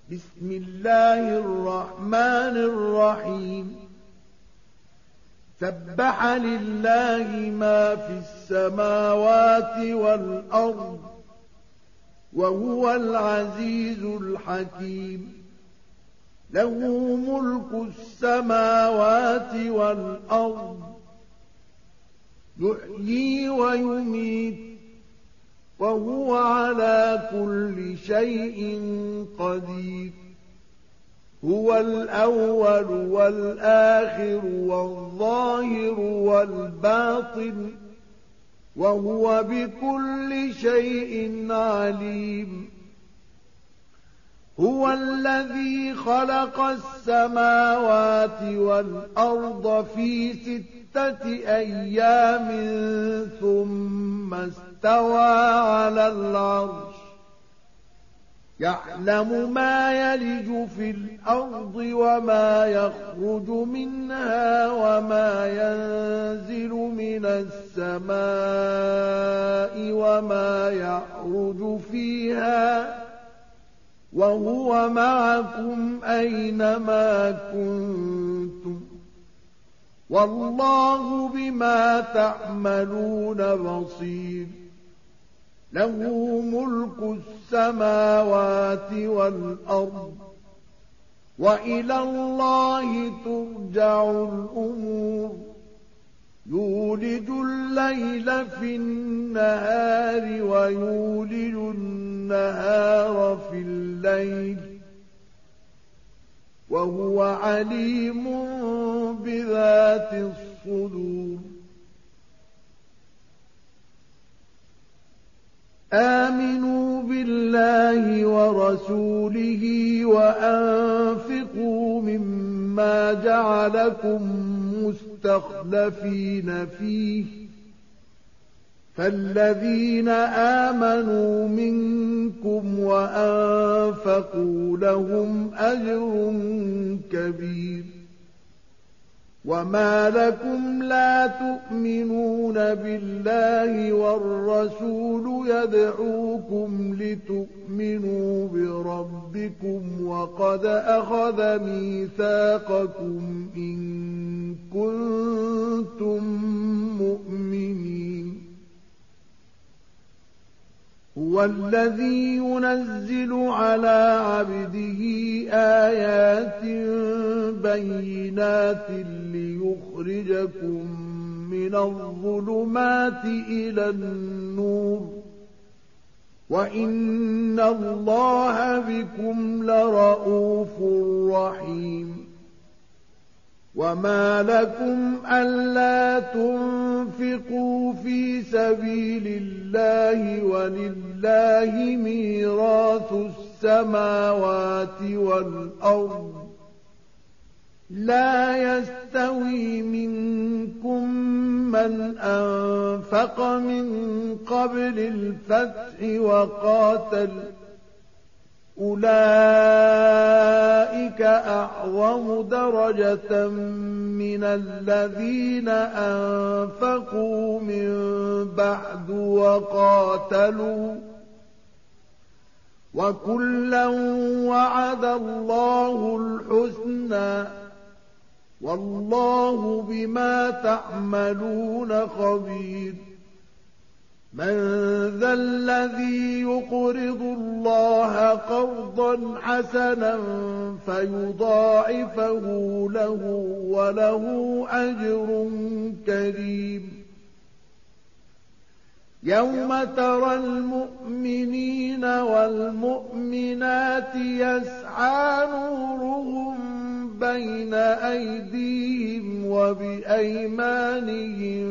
بسم الله الرحمن الرحيم سبح لله ما في السماوات والأرض وهو العزيز الحكيم له ملك السماوات والأرض يحيي ويميت وهو على كل شيء قدير هو الأول والآخر والظاهر والباطن وهو بكل شيء عليم هو الذي خلق السماوات والأرض في 6 أيام ثم استوى على العرش يعلم ما يلج في الأرض وما يخرج منها وما ينزل من السماء وما يعرج فيها وهو معكم أينما كنتم والله بما تعملون بصير له ملك السماوات والأرض وإلى الله ترجع الأمور يولج الليل في النهار ويولج النهار في الليل وهو عليم بذات الصدور آمنوا بالله ورسوله وأنفقوا مما جعلكم مستخلفين فيه فالذين آمنوا منكم وأنفقوا لهم أجر كبير وما لكم لا تؤمنون بالله والرسول يدعوكم لتؤمنوا بربكم وقد أخذ ميثاقكم إن كنتم مؤمنين هو الذي ينزل على عبده آيات بينات ليخرجكم من الظلمات إلى النور وإن الله بكم لرءوف رحيم وما لكم ألا تنفقوا في سبيل الله ولله ميراث السماوات والأرض لا يستوي منكم من أنفق من قبل الفتح وقاتل أولئك أعظم درجة من الذين أنفقوا من بعد وقاتلوا وكلا وعد الله الحسنى والله بما تعملون خبير من ذا الذي يقرض الله قرضا حسنا فيضاعفه له وله أجر كريم يوم ترى المؤمنين والمؤمنات يسعى نورهم بين أيديهم وبأيمانهم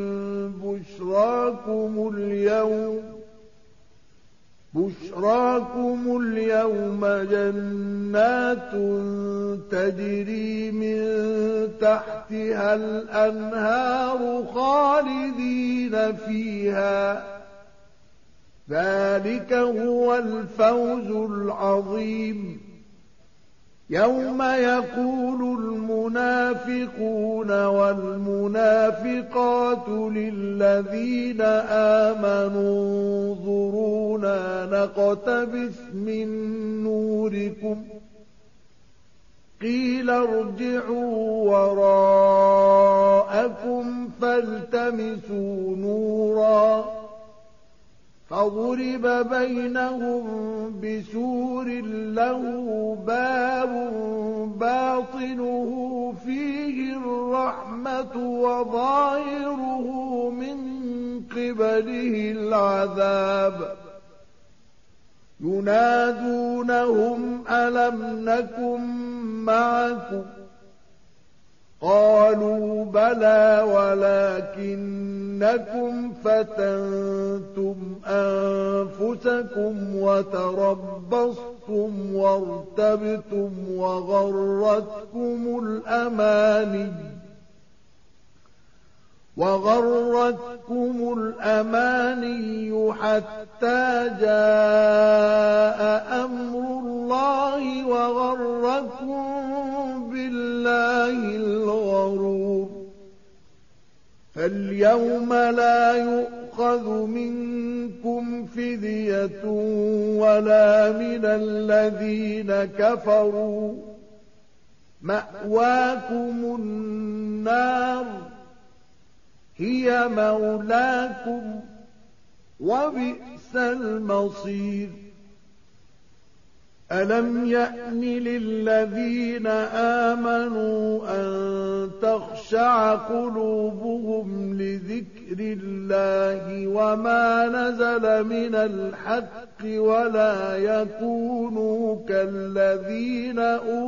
بشراكم اليوم جنات تجري من تحتها الأنهار خالدين فيها ذلك هو الفوز العظيم يوم يقول المنافقون والمنافقات للذين آمنوا انظرونا نقتبس من نوركم قيل ارجعوا وراءكم فالتمسوا نورا فضرب بينهم بسور له باب باطنه فيه الرحمة وظاهره من قبله العذاب ينادونهم ألم نكن معكم قالوا بلى ولكنكم فتنتم أنفسكم وتربصتم وارتبتم وغرتكم الأماني حتى جاء أمر الله وغركم بالله الغرور فاليوم لا يؤخذ منكم فدية ولا من الذين كفروا مأواكم النار هي مولاكم وبئس المصير ألم يأن للذين آمنوا أن تخشع قلوبهم لذكر الله وما نزل من الحق ولا يكونوا كالذين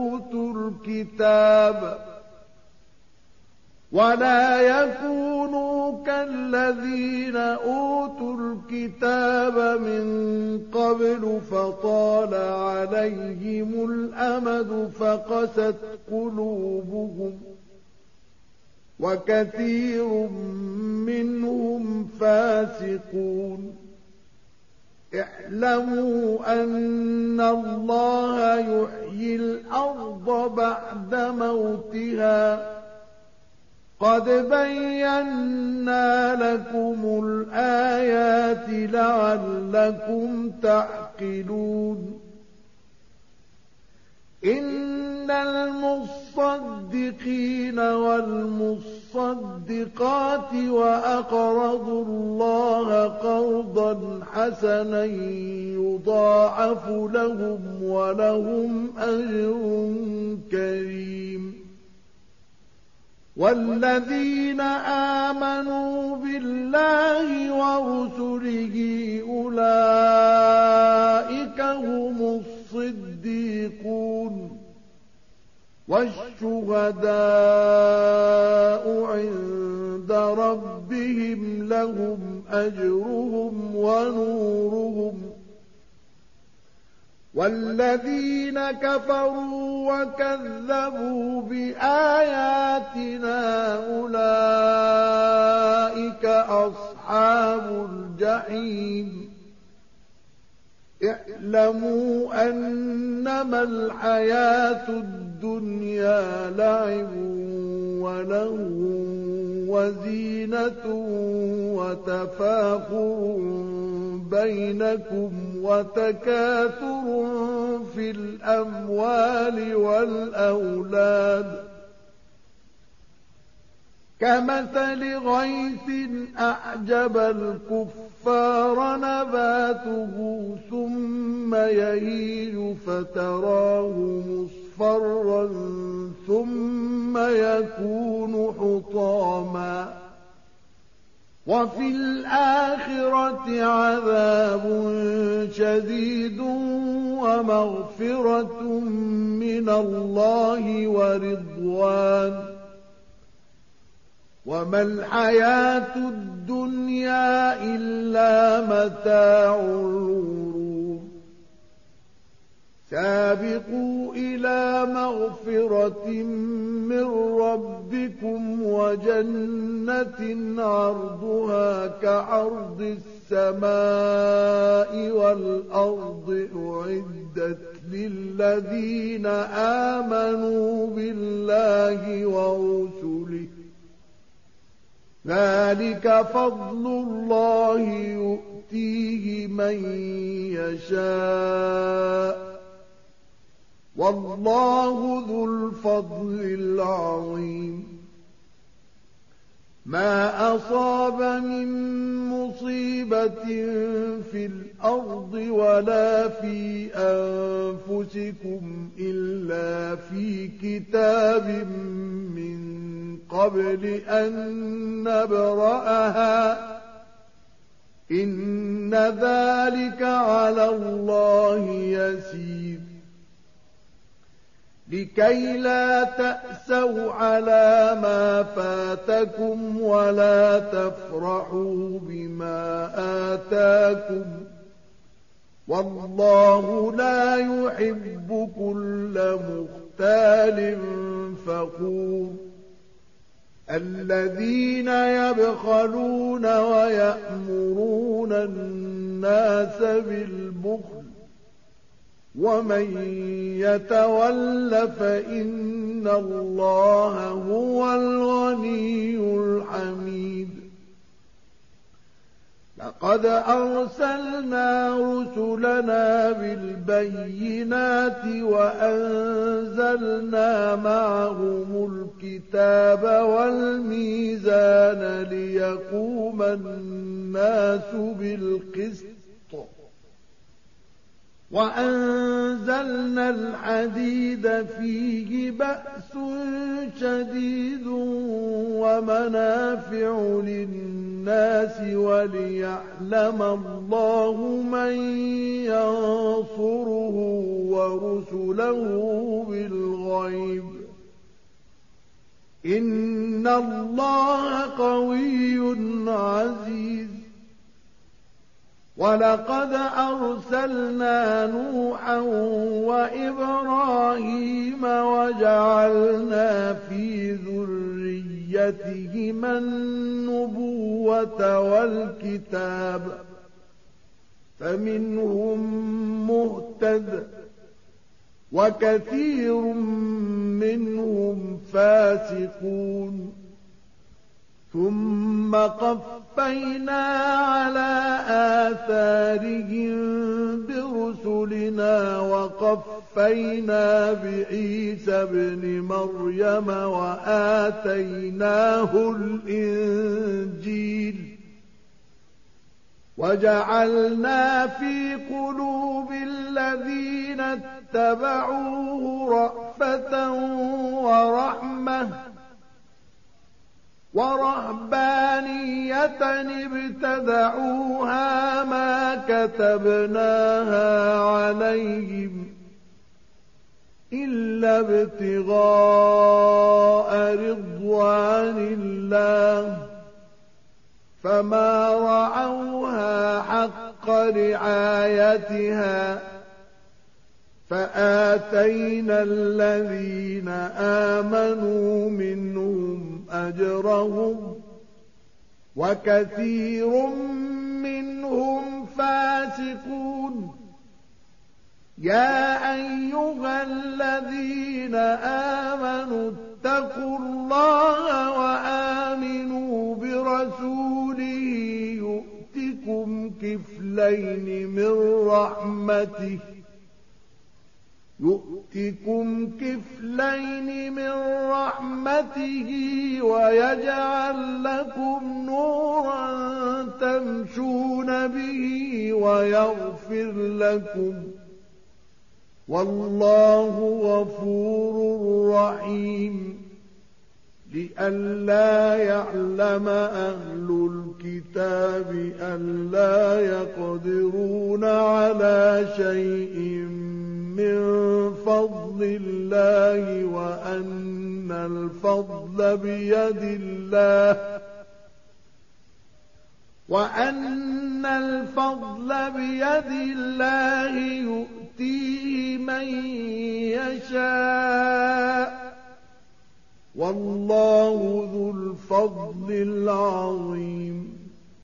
أوتوا الكتاب من قبل فطال عليهم الأمد فقست قلوبهم وكثير منهم فاسقون اعلموا أن الله يحيي الأرض بعد موتها قد بينا لكم الآيات لعلكم تعقلون إن المصدقين والمصدقات وأقرضوا الله قرضا حسنا يضاعف لهم ولهم أجر كريم والذين آمنوا بالله ورسله أولئك هم الصديقون والشهداء عند ربهم لهم أجرهم ونورهم والذين كفروا وكذبوا بآياتنا أولئك أصحاب الجحيم اعلموا أنما الحياة الدنيا لعب ولهو وزينة وتفاخر بينكم وتكاثر في الأموال والأولاد كمثل غيث أعجب الكفار نباته ثم يهيج فتراه مصفرا ثم يكون حطاما وفي الآخرة عذاب شديد ومغفرة من الله ورضوان وما الحياة الدنيا إلا متاع الغرور سابقوا إلى مغفرة من ربكم وجنة عرضها كعرض السماء والأرض أعدت للذين آمنوا بالله ورسله ذلك فضل الله يؤتيه من يشاء والله ذو الفضل العظيم. ما أصاب من مصيبة في الأرض ولا في أنفسكم إلا في كتاب من قبل أن نبرأها إن ذلك على الله يسير. لكي لا تأسوا على ما فاتكم ولا تفرحوا بما آتاكم والله لا يحب كل مختال فخور. الذين يبخلون ويأمرون الناس بالبخل ومن يتول فإن الله هو الغني الحميد. لقد أرسلنا رسلنا بالبينات وأنزلنا معهم الكتاب والميزان ليقوم الناس بالقسط وأنزلنا الحديد فيه بأس شديد ومنافع للناس وليعلم الله من ينصره ورسله بالغيب إن الله قوي عزيز. ولقد أرسلنا نوحا وإبراهيم وجعلنا في ذريتهما النبوة والكتاب فمنهم مهتد وكثير منهم فاسقون. ثم قفينا على آثارهم برسلنا وقفينا بعيسى ابن مريم وآتيناه الإنجيل وجعلنا في قلوب الذين اتبعوه رأفة ورحمة ورهبانية ابتدعوها ما كتبناها عليهم إلا ابتغاء رضوان الله فما رعوها حق رعايتها فآتينا الذين آمنوا منهم أجرهم وكثير منهم فاسقون. يا أيها الذين آمنوا اتقوا الله وآمنوا برسوله يؤتكم كفلين من رحمته ويجعل لكم نورا تمشون به ويغفر لكم والله غفور رحيم. لئلا يعلم أهل الكتاب ألا يقدرون على شيء من فضل الله وأن الفضل بيد الله يؤتيه من يشاء والله ذو الفضل العظيم.